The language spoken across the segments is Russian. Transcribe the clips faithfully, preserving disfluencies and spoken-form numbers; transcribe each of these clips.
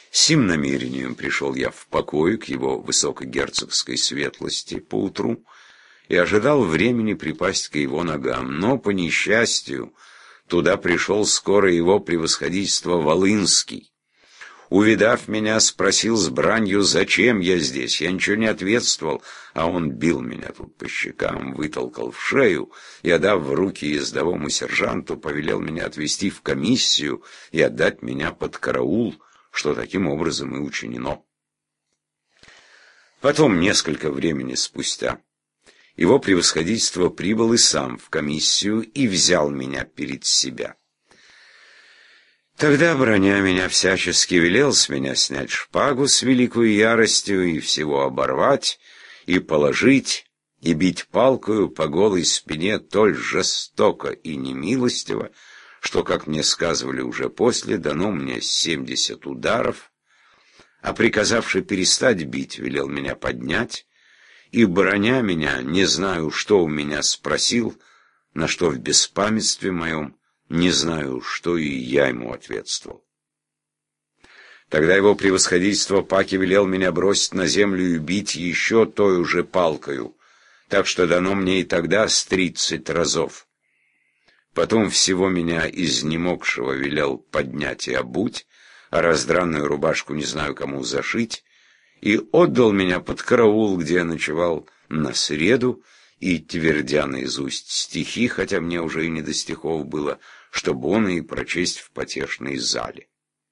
Сим намерением пришел я в покой к его высокогерцогской светлости поутру и ожидал времени припасть к его ногам, но, по несчастью, туда пришел скоро его превосходительство Волынский. Увидав меня, спросил с бранью, зачем я здесь. Я ничего не ответствовал, а он бил меня тут по щекам, вытолкал в шею и, отдав в руки ездовому сержанту, повелел меня отвезти в комиссию и отдать меня под караул, что таким образом и учинено. Потом, несколько времени спустя, его превосходительство прибыл и сам в комиссию и взял меня перед себя. Тогда, броня меня всячески, велел с меня снять шпагу с великою яростью и всего оборвать, и положить, и бить палкою по голой спине толь жестоко и немилостиво, что, как мне сказывали уже после, дано мне семьдесят ударов, а приказавший перестать бить, велел меня поднять, и, броня меня, не знаю, что у меня спросил, на что в беспамятстве моем, не знаю, что и я ему ответствовал. Тогда его превосходительство Паки велел меня бросить на землю и бить еще той уже палкою, так что дано мне и тогда с тридцать разов. Потом всего меня изнемогшего велел поднять и обуть, а раздранную рубашку не знаю кому зашить, и отдал меня под караул, где я ночевал на среду, и, твердя наизусть стихи, хотя мне уже и не до стихов было, чтобы он и прочесть в потешной зале.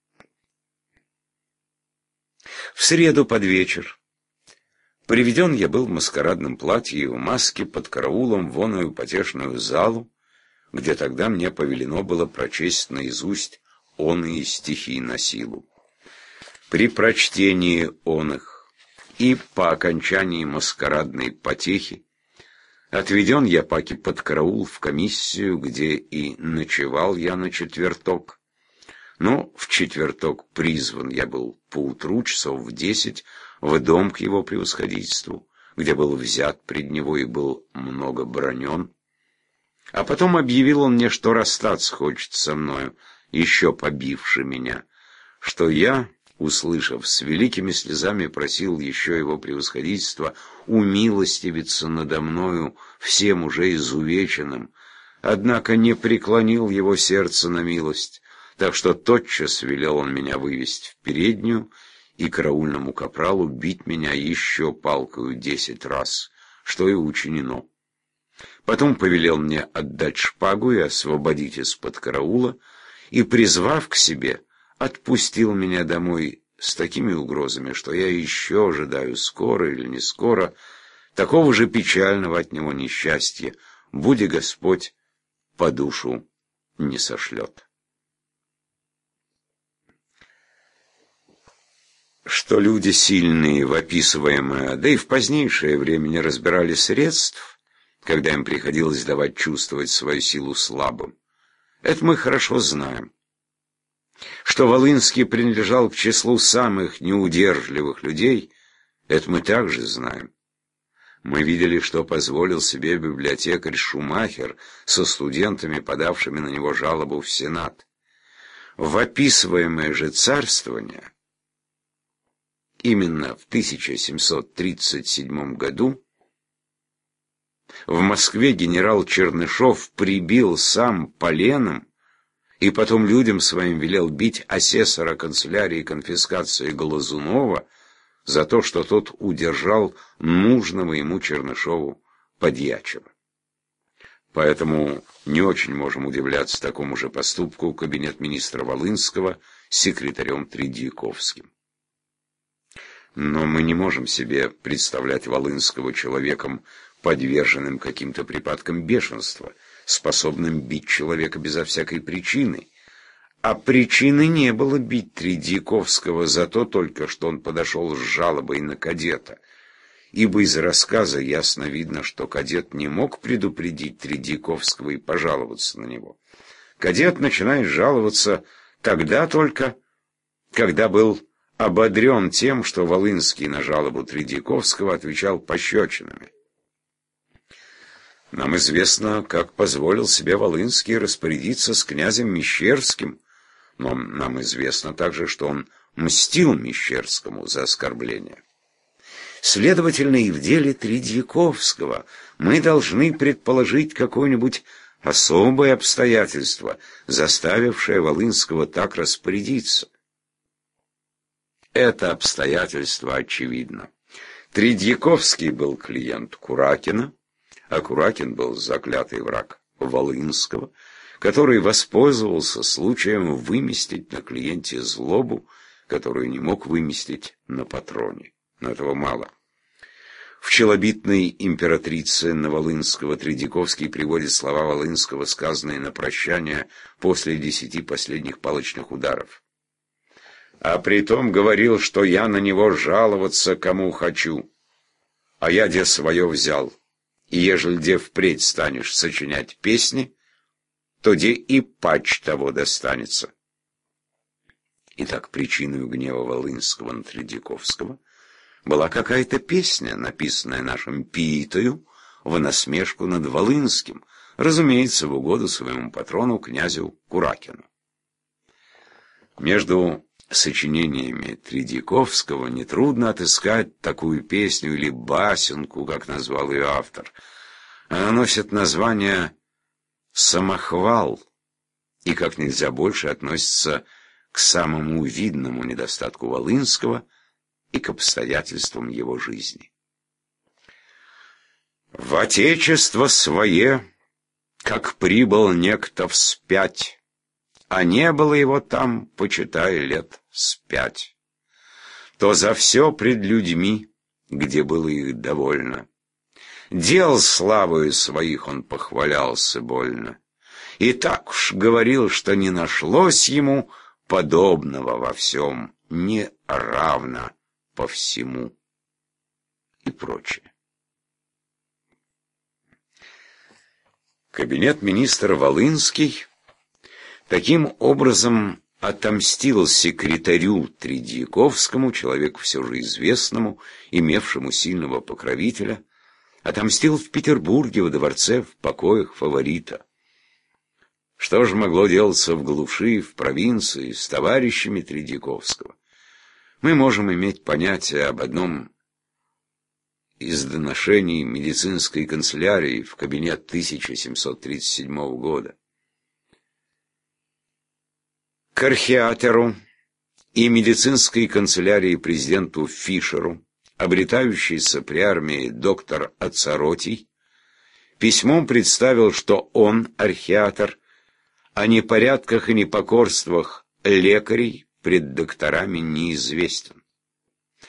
В среду под вечер приведен я был в маскарадном платье и в маске под караулом в оную потешную залу, где тогда мне повелено было прочесть наизусть оные стихи на силу. При прочтении оных и по окончании маскарадной потехи отведен я Паки под караул в комиссию, где и ночевал я на четверток. Но в четверток призван я был поутру часов в десять в дом к его превосходительству, где был взят пред него и был много бранен. А потом объявил он мне, что расстаться хочет со мною, еще побивши меня, что я, услышав, с великими слезами просил еще его превосходительства умилостивиться надо мною всем уже изувеченным, однако не преклонил его сердце на милость, так что тотчас велел он меня вывести в переднюю и караульному капралу бить меня еще палкою десять раз, что и учинено. Потом повелел мне отдать шпагу и освободить из-под караула, и, призвав к себе, отпустил меня домой с такими угрозами, что я еще ожидаю скоро или не скоро такого же печального от него несчастья, буди Господь по душу не сошлет. Что люди сильные в описываемое, да и в позднейшее время не разбирали средств, когда им приходилось давать чувствовать свою силу слабым, это мы хорошо знаем. Что Волынский принадлежал к числу самых неудержливых людей, это мы также знаем. Мы видели, что позволил себе библиотекарь Шумахер со студентами, подавшими на него жалобу в Сенат. В описываемое же царствование, именно в тысяча семьсот тридцать седьмом году, в Москве генерал Чернышов прибил сам поленом и потом людям своим велел бить асессора канцелярии конфискации Глазунова за то, что тот удержал нужного ему Чернышову подьячего. Поэтому не очень можем удивляться такому же поступку кабинет министра Волынского с секретарем Тредьяковским. Но мы не можем себе представлять Волынского человеком, подверженным каким-то припадкам бешенства, способным бить человека безо всякой причины. А причины не было бить Тредьяковского за то только, что он подошел с жалобой на кадета, ибо из рассказа ясно видно, что кадет не мог предупредить Тредьяковского и пожаловаться на него. Кадет начинает жаловаться тогда только, когда был ободрен тем, что Волынский на жалобу Тредьяковского отвечал пощечинами. Нам известно, как позволил себе Волынский распорядиться с князем Мещерским, но нам известно также, что он мстил Мещерскому за оскорбление. Следовательно, и в деле Тредьяковского мы должны предположить какое-нибудь особое обстоятельство, заставившее Волынского так распорядиться. Это обстоятельство очевидно. Тредьяковский был клиент Куракина, а Куракин был заклятый враг Волынского, который воспользовался случаем выместить на клиенте злобу, которую не мог выместить на патроне. Но этого мало. В челобитной императрице на Волынского Тредьяковский приводит слова Волынского, сказанные на прощание после десяти последних палочных ударов. «А притом говорил, что я на него жаловаться кому хочу, а я де свое взял, и ежели де впредь станешь сочинять песни, то де и пач того достанется». Итак, причиной гнева Волынского на Тредьяковского была какая-то песня, написанная нашим Пиитою в насмешку над Волынским, разумеется, в угоду своему патрону, князю Куракину. Между сочинениями Тредьяковского нетрудно отыскать такую песню или басенку, как назвал ее автор. Она носит название «Самохвал» и как нельзя больше относится к самому видному недостатку Волынского и к обстоятельствам его жизни. «В отечество свое, как прибыл некто вспять, а не было его там, почитай, лет спять, то за все пред людьми, где было их довольно, дел славою своих он похвалялся больно, и так уж говорил, что не нашлось ему подобного во всем, не равно по всему» и прочее. Кабинет министра Волынский таким образом отомстил секретарю Тредьяковскому, человеку все же известному, имевшему сильного покровителя, отомстил в Петербурге, во дворце, в покоях фаворита. Что же могло делаться в глуши, в провинции, с товарищами Тредьяковского? Мы можем иметь понятие об одном из доношений медицинской канцелярии в кабинет тысяча семьсот тридцать седьмого года. К архиатеру и медицинской канцелярии президенту Фишеру, обретающийся при армии доктор Ацаротий, письмом представил, что он, архиатор, о непорядках и непокорствах лекарей пред докторами неизвестен.